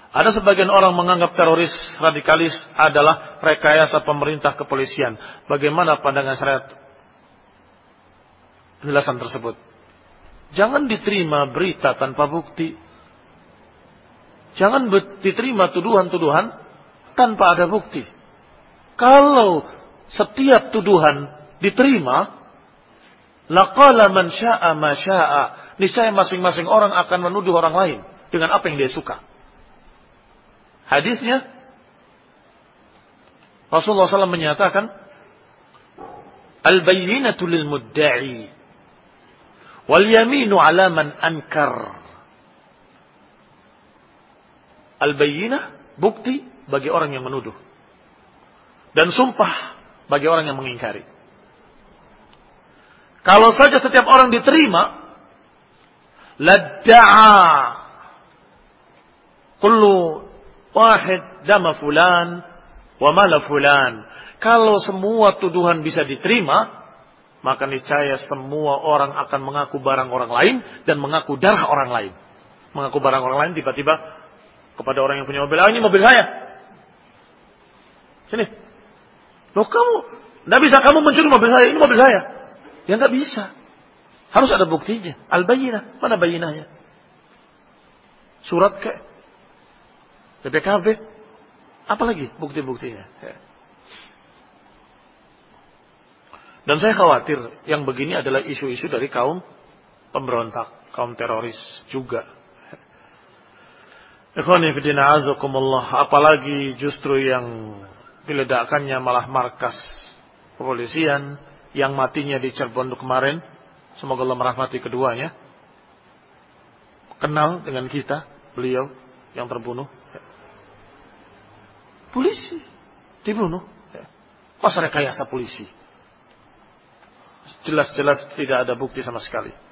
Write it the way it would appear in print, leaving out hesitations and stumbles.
Ada sebagian orang menganggap teroris radikalis adalah rekayasa pemerintah kepolisian. Bagaimana pandangan syariat penjelasan tersebut? Jangan diterima berita tanpa bukti. Jangan diterima tuduhan-tuduhan tanpa ada bukti. Kalau setiap tuduhan diterima, laqala man syaa ma syaa, niscaya masing-masing orang akan menuduh orang lain dengan apa yang dia suka. Hadisnya Rasulullah SAW menyatakan, al-bayyinatu lil mudda'i wal yaminu 'ala man ankar. Al-bayyinah, bukti bagi orang yang menuduh, dan sumpah bagi orang yang mengingkari. Kalau saja setiap orang diterima, ladda'a kullu wahid dama fulan wa mala fulan. Kalau semua tuduhan bisa diterima, maka niscaya semua orang akan mengaku barang orang lain dan mengaku darah orang lain. Mengaku barang orang lain tiba-tiba kepada orang yang punya mobil, ini mobil saya. Sini. Loh kamu, tidak bisa kamu mencuri mobil saya, ini mobil saya. Ya tidak bisa. Harus ada buktinya. Al-bayyinah, mana bayyinahnya? Surat ke? BPKB? Apalagi bukti-buktinya? Ya. Dan saya khawatir yang begini adalah isu-isu dari kaum pemberontak, kaum teroris juga. Ikhwani fillah azakumullah, apalagi justru yang diledakkannya malah markas kepolisian yang matinya di Cirebon kemarin. Semoga Allah merahmati keduanya. Kenal dengan kita, beliau yang terbunuh. Polisi dibunuh. Masa rekayasa polisi? Jelas-jelas tidak ada bukti sama sekali.